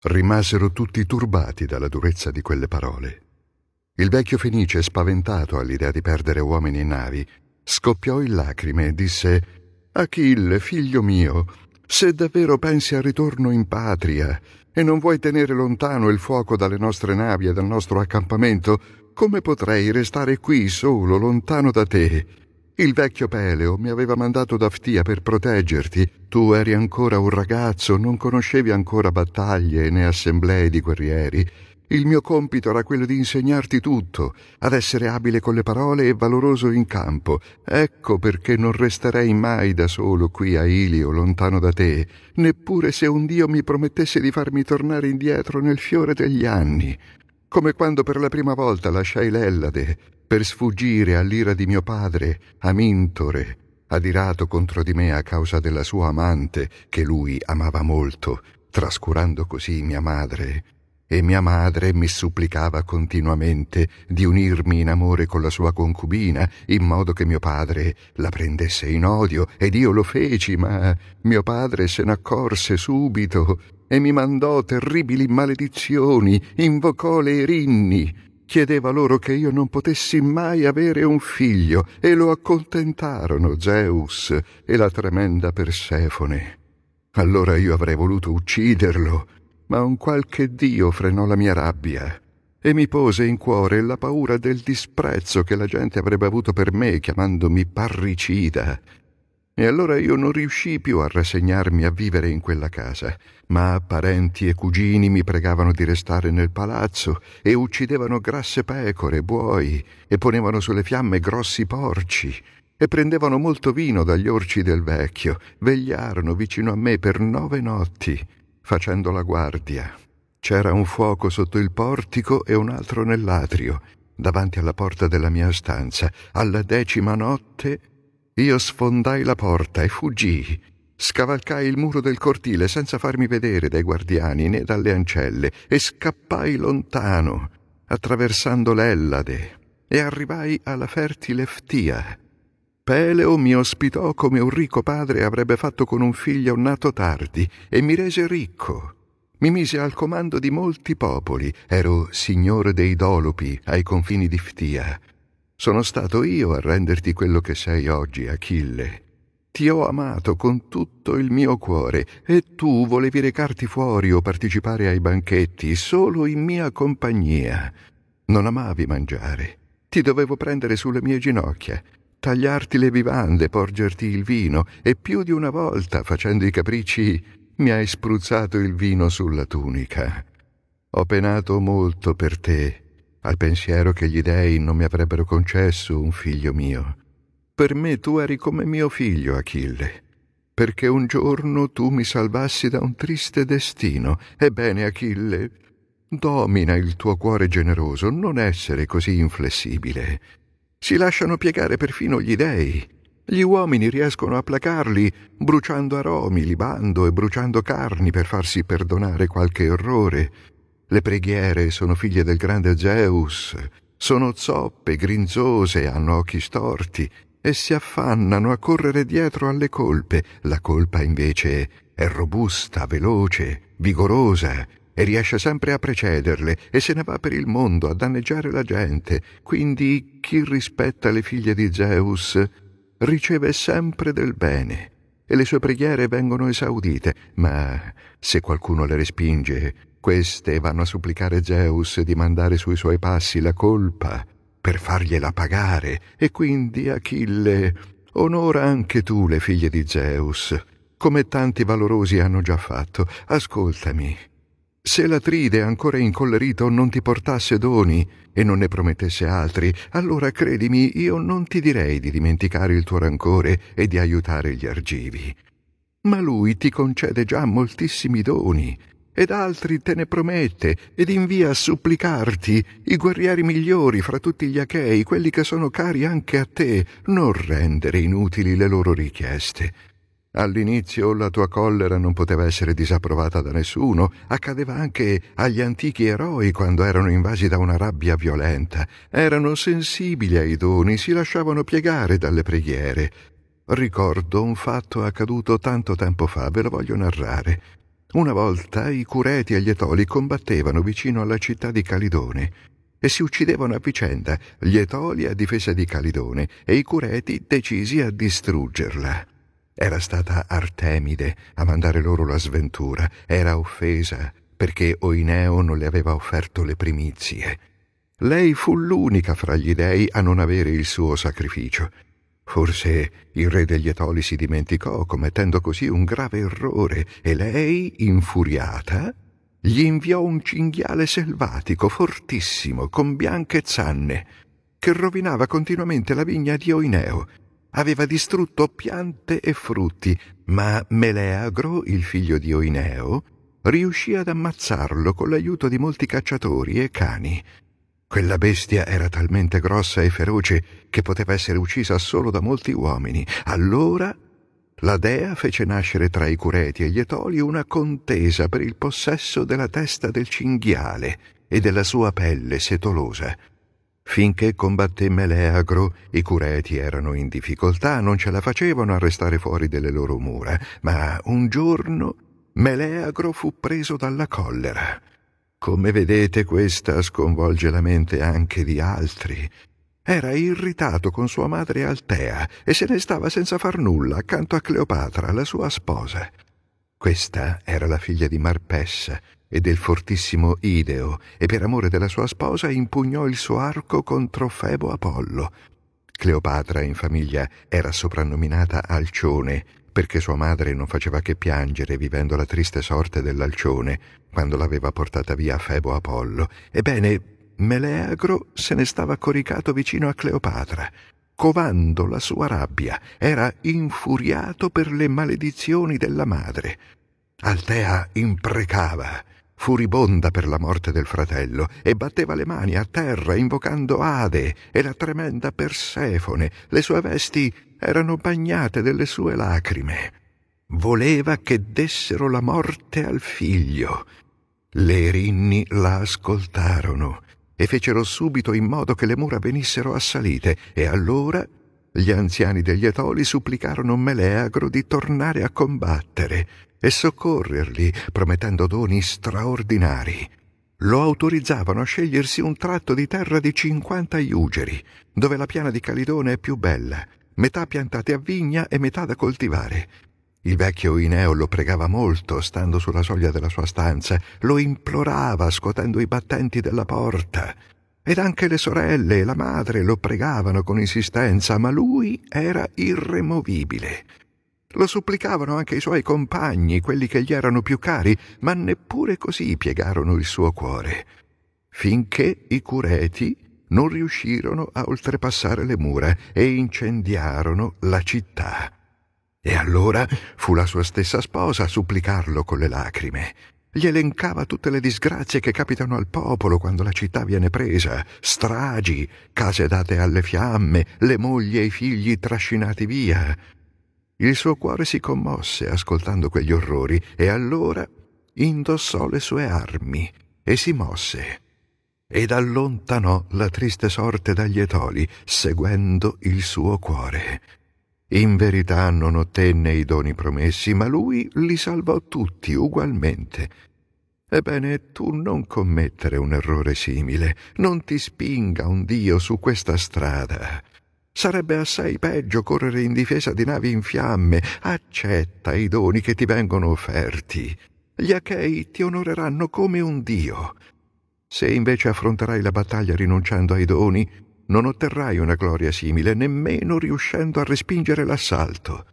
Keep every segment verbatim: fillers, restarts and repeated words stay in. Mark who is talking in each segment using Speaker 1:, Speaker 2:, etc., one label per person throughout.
Speaker 1: Rimasero tutti turbati dalla durezza di quelle parole. Il vecchio Fenice, spaventato all'idea di perdere uomini e navi, scoppiò in lacrime e disse: «Achille, figlio mio, se davvero pensi al ritorno in patria e non vuoi tenere lontano il fuoco dalle nostre navi e dal nostro accampamento, come potrei restare qui solo, lontano da te? Il vecchio Peleo mi aveva mandato da Ftia per proteggerti. Tu eri ancora un ragazzo, non conoscevi ancora battaglie né assemblee di guerrieri. Il mio compito era quello di insegnarti tutto, ad essere abile con le parole e valoroso in campo. Ecco perché non resterei mai da solo qui a Ilio, lontano da te, neppure se un dio mi promettesse di farmi tornare indietro nel fiore degli anni. Come quando per la prima volta lasciai l'Ellade per sfuggire all'ira di mio padre, Amintore, adirato contro di me a causa della sua amante, che lui amava molto, trascurando così mia madre. E mia madre mi supplicava continuamente di unirmi in amore con la sua concubina, in modo che mio padre la prendesse in odio, ed io lo feci, ma mio padre se n'accorse subito e mi mandò terribili maledizioni, invocò le Erinni, chiedeva loro che io non potessi mai avere un figlio, e lo accontentarono Zeus e la tremenda Persefone. Allora io avrei voluto ucciderlo, ma un qualche dio frenò la mia rabbia e mi pose in cuore la paura del disprezzo che la gente avrebbe avuto per me, chiamandomi parricida. E allora io non riuscii più a rassegnarmi a vivere in quella casa, ma parenti e cugini mi pregavano di restare nel palazzo e uccidevano grasse pecore, buoi, e ponevano sulle fiamme grossi porci, e prendevano molto vino dagli orci del vecchio, vegliarono vicino a me per nove notti, facendo la guardia. C'era un fuoco sotto il portico e un altro nell'atrio, davanti alla porta della mia stanza. Alla decima notte io sfondai la porta e fuggii. Scavalcai il muro del cortile senza farmi vedere dai guardiani né dalle ancelle e scappai lontano, attraversando l'Ellade, e arrivai alla fertile Ftia. Peleo mi ospitò come un ricco padre avrebbe fatto con un figlio nato tardi e mi rese ricco. Mi mise al comando di molti popoli. Ero signore dei Dolopi ai confini di Ftia. Sono stato io a renderti quello che sei oggi, Achille. Ti ho amato con tutto il mio cuore e tu volevi recarti fuori o partecipare ai banchetti solo in mia compagnia. Non amavi mangiare. Ti dovevo prendere sulle mie ginocchia, tagliarti le vivande, porgerti il vino, e più di una volta, facendo i capricci, mi hai spruzzato il vino sulla tunica. Ho penato molto per te, al pensiero che gli dei non mi avrebbero concesso un figlio mio. Per me tu eri come mio figlio, Achille, perché un giorno tu mi salvassi da un triste destino. Ebbene, Achille, domina il tuo cuore generoso, non essere così inflessibile. Si lasciano piegare perfino gli dei. Gli uomini riescono a placarli bruciando aromi, libando e bruciando carni per farsi perdonare qualche errore. Le preghiere sono figlie del grande Zeus, sono zoppe, grinzose, hanno occhi storti e si affannano a correre dietro alle colpe. La colpa invece è robusta, veloce, vigorosa e riesce sempre a precederle e se ne va per il mondo a danneggiare la gente. Quindi chi rispetta le figlie di Zeus riceve sempre del bene e le sue preghiere vengono esaudite, ma se qualcuno le respinge, queste vanno a supplicare Zeus di mandare sui suoi passi la colpa per fargliela pagare. E quindi, Achille, onora anche tu le figlie di Zeus, come tanti valorosi hanno già fatto. Ascoltami. Se l'Atride, ancora incollerito, non ti portasse doni e non ne promettesse altri, allora credimi, io non ti direi di dimenticare il tuo rancore e di aiutare gli argivi. Ma lui ti concede già moltissimi doni, ed altri te ne promette, ed invia a supplicarti i guerrieri migliori fra tutti gli Achei, quelli che sono cari anche a te. Non rendere inutili le loro richieste. All'inizio la tua collera non poteva essere disapprovata da nessuno, accadeva anche agli antichi eroi quando erano invasi da una rabbia violenta. Erano sensibili ai doni, si lasciavano piegare dalle preghiere. Ricordo un fatto accaduto tanto tempo fa, ve lo voglio narrare. Una volta i Cureti e gli Etoli combattevano vicino alla città di Calidone e si uccidevano a vicenda, gli Etoli a difesa di Calidone e i Cureti decisi a distruggerla. Era stata Artemide a mandare loro la sventura, era offesa perché Oineo non le aveva offerto le primizie. Lei fu l'unica fra gli dei a non avere il suo sacrificio. Forse il re degli Etoli si dimenticò, commettendo così un grave errore, e lei, infuriata, gli inviò un cinghiale selvatico fortissimo, con bianche zanne, che rovinava continuamente la vigna di Oineo. Aveva distrutto piante e frutti, ma Meleagro, il figlio di Oineo, riuscì ad ammazzarlo con l'aiuto di molti cacciatori e cani. Quella bestia era talmente grossa e feroce che poteva essere uccisa solo da molti uomini. Allora la dea fece nascere tra i Cureti e gli Etoli una contesa per il possesso della testa del cinghiale e della sua pelle setolosa. Finché combatté Meleagro, i Cureti erano in difficoltà, non ce la facevano a restare fuori delle loro mura, ma un giorno Meleagro fu preso dalla collera. Come vedete, questa sconvolge la mente anche di altri. Era irritato con sua madre Altea e se ne stava senza far nulla accanto a Cleopatra, la sua sposa. Questa era la figlia di Marpessa e del fortissimo Ideo, e per amore della sua sposa impugnò il suo arco contro Febo Apollo. Cleopatra in famiglia era soprannominata Alcione, perché sua madre non faceva che piangere vivendo la triste sorte dell'Alcione quando l'aveva portata via Febo Apollo. Ebbene, Meleagro se ne stava coricato vicino a Cleopatra, covando la sua rabbia. Era infuriato per le maledizioni della madre. Altea imprecava, furibonda per la morte del fratello, e batteva le mani a terra invocando Ade e la tremenda Persefone. Le sue vesti erano bagnate delle sue lacrime. Voleva che dessero la morte al figlio. Le Erinni la ascoltarono e fecero subito in modo che le mura venissero assalite, e allora gli anziani degli Etoli supplicarono Meleagro di tornare a combattere e soccorrerli, promettendo doni straordinari. Lo autorizzavano a scegliersi un tratto di terra di cinquanta iugeri, dove la piana di Calidone è più bella, metà piantate a vigna e metà da coltivare. Il vecchio Oineo lo pregava molto, stando sulla soglia della sua stanza, lo implorava scuotendo i battenti della porta. Ed anche le sorelle e la madre lo pregavano con insistenza, ma lui era irremovibile. Lo supplicavano anche i suoi compagni, quelli che gli erano più cari, ma neppure così piegarono il suo cuore, finché i Cureti non riuscirono a oltrepassare le mura e incendiarono la città. E allora fu la sua stessa sposa a supplicarlo con le lacrime. Gli elencava tutte le disgrazie che capitano al popolo quando la città viene presa: stragi, case date alle fiamme, le mogli e i figli trascinati via. Il suo cuore si commosse ascoltando quegli orrori, e allora indossò le sue armi e si mosse ed allontanò la triste sorte dagli Etoli, seguendo il suo cuore. In verità non ottenne i doni promessi, ma lui li salvò tutti ugualmente. Ebbene, tu non commettere un errore simile, non ti spinga un Dio su questa strada. Sarebbe assai peggio correre in difesa di navi in fiamme. Accetta i doni che ti vengono offerti. Gli Achei ti onoreranno come un dio. Se invece affronterai la battaglia rinunciando ai doni, non otterrai una gloria simile, nemmeno riuscendo a respingere l'assalto.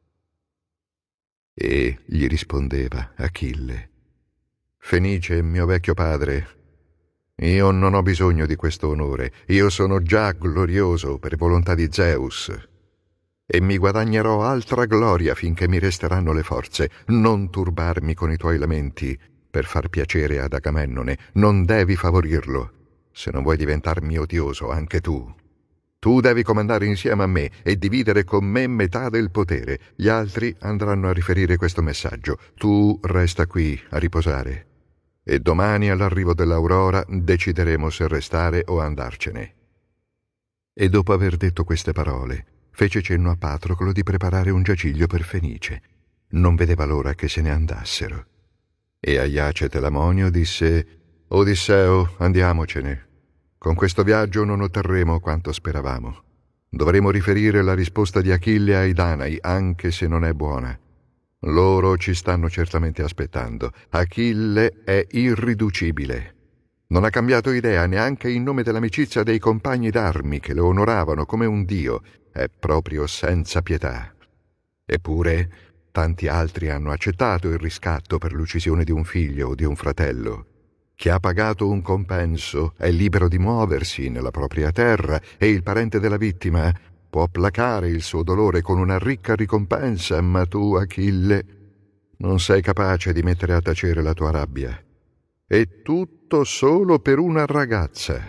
Speaker 1: E gli rispondeva Achille: Fenice, mio vecchio padre, io non ho bisogno di questo onore. Io sono già glorioso per volontà di Zeus, e mi guadagnerò altra gloria finché mi resteranno le forze. Non turbarmi con i tuoi lamenti per far piacere ad Agamennone. Non devi favorirlo, se non vuoi diventarmi odioso anche tu. Tu devi comandare insieme a me e dividere con me metà del potere. Gli altri andranno a riferire questo messaggio. Tu resta qui a riposare, e domani all'arrivo dell'aurora decideremo se restare o andarcene. E dopo aver detto queste parole, fece cenno a Patroclo di preparare un giaciglio per Fenice. Non vedeva l'ora che se ne andassero. E Aiace Telamonio disse: Odisseo, andiamocene. Con questo viaggio non otterremo quanto speravamo. Dovremo riferire la risposta di Achille ai Danai, anche se non è buona. Loro ci stanno certamente aspettando. Achille è irriducibile. Non ha cambiato idea neanche in nome dell'amicizia dei compagni d'armi che lo onoravano come un dio. È proprio senza pietà. Eppure tanti altri hanno accettato il riscatto per l'uccisione di un figlio o di un fratello. Chi ha pagato un compenso è libero di muoversi nella propria terra e il parente della vittima può placare il suo dolore con una ricca ricompensa, ma tu, Achille, non sei capace di mettere a tacere la tua rabbia. E tutto solo per una ragazza.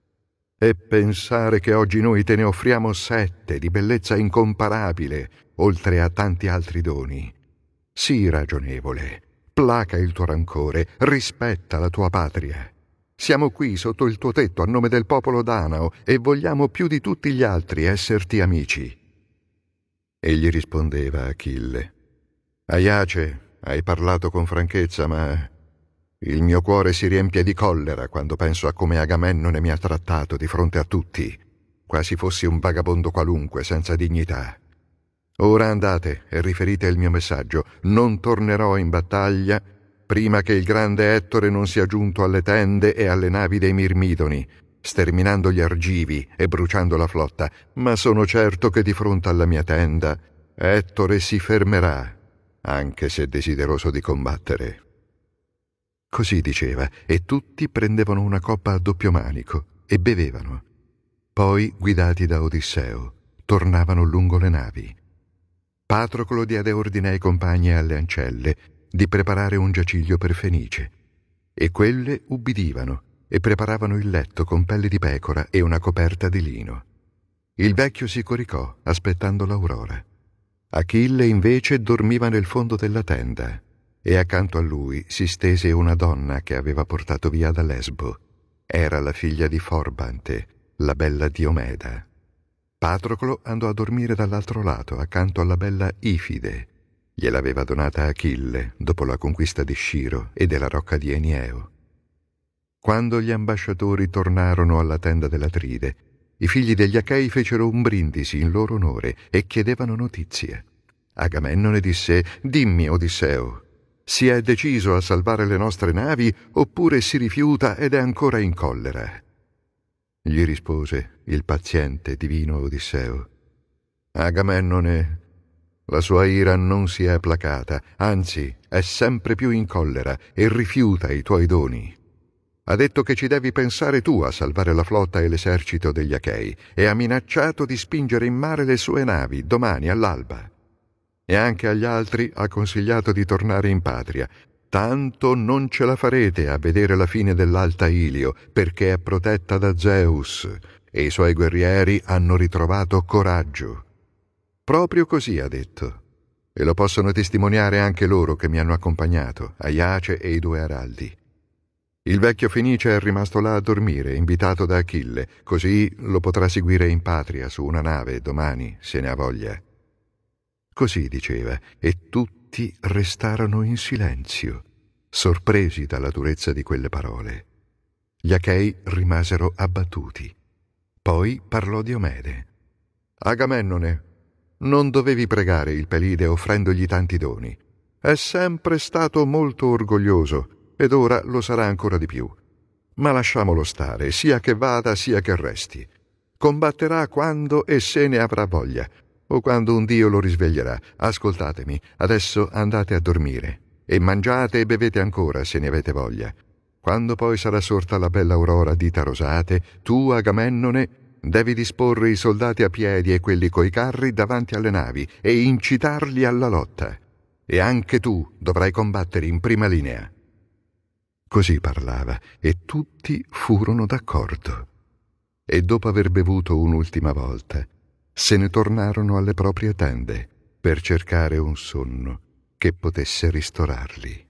Speaker 1: E pensare che oggi noi te ne offriamo sette di bellezza incomparabile, oltre a tanti altri doni. Sii ragionevole, placa il tuo rancore, rispetta la tua patria. Siamo qui sotto il tuo tetto a nome del popolo danao e vogliamo più di tutti gli altri esserti amici. Egli rispondeva a Achille: Aiace, hai parlato con franchezza, ma il mio cuore si riempie di collera quando penso a come Agamennone mi ha trattato di fronte a tutti, quasi fossi un vagabondo qualunque, senza dignità. Ora andate e riferite il mio messaggio. Non tornerò in battaglia prima che il grande Ettore non sia giunto alle tende e alle navi dei Mirmidoni, sterminando gli argivi e bruciando la flotta, ma sono certo che di fronte alla mia tenda Ettore si fermerà, anche se desideroso di combattere. Così diceva, e tutti prendevano una coppa a doppio manico e bevevano. Poi, guidati da Odisseo, tornavano lungo le navi. Patroclo diede ordine ai compagni e alle ancelle di preparare un giaciglio per Fenice, e quelle ubbidivano e preparavano il letto con pelle di pecora e una coperta di lino. Il vecchio si coricò, aspettando l'aurora. Achille invece dormiva nel fondo della tenda, e accanto a lui si stese una donna che aveva portato via da Lesbo. Era la figlia di Forbante, la bella Diomeda. Patroclo andò a dormire dall'altro lato, accanto alla bella Ifide. Gliel'aveva donata Achille dopo la conquista di Sciro e della rocca di Enieo. Quando gli ambasciatori tornarono alla tenda dell'Atride, i figli degli Achei fecero un brindisi in loro onore e chiedevano notizie. Agamennone disse: «Dimmi, Odisseo, si è deciso a salvare le nostre navi oppure si rifiuta ed è ancora in collera?» Gli rispose il paziente divino Odisseo: «Agamennone, la sua ira non si è placata, anzi è sempre più in collera e rifiuta i tuoi doni. Ha detto che ci devi pensare tu a salvare la flotta e l'esercito degli Achei e ha minacciato di spingere in mare le sue navi domani all'alba. E anche agli altri ha consigliato di tornare in patria. Tanto non ce la farete a vedere la fine dell'Alta Ilio, perché è protetta da Zeus e i suoi guerrieri hanno ritrovato coraggio». Proprio così ha detto, e lo possono testimoniare anche loro che mi hanno accompagnato, Aiace e i due araldi. Il vecchio Fenice è rimasto là a dormire, invitato da Achille, così lo potrà seguire in patria su una nave domani, se ne ha voglia. Così diceva, e tutti restarono in silenzio, sorpresi dalla durezza di quelle parole. Gli Achei rimasero abbattuti. Poi parlò Diomede: «Agamennone, non dovevi pregare il Pelide offrendogli tanti doni. È sempre stato molto orgoglioso ed ora lo sarà ancora di più. Ma lasciamolo stare, sia che vada sia che resti. Combatterà quando e se ne avrà voglia, o quando un dio lo risveglierà. Ascoltatemi, adesso andate a dormire e mangiate e bevete ancora se ne avete voglia. Quando poi sarà sorta la bella aurora dita rosate, tu, Agamennone, devi disporre i soldati a piedi e quelli coi carri davanti alle navi e incitarli alla lotta. E anche tu dovrai combattere in prima linea». Così parlava, e tutti furono d'accordo. E dopo aver bevuto un'ultima volta, se ne tornarono alle proprie tende per cercare un sonno che potesse ristorarli.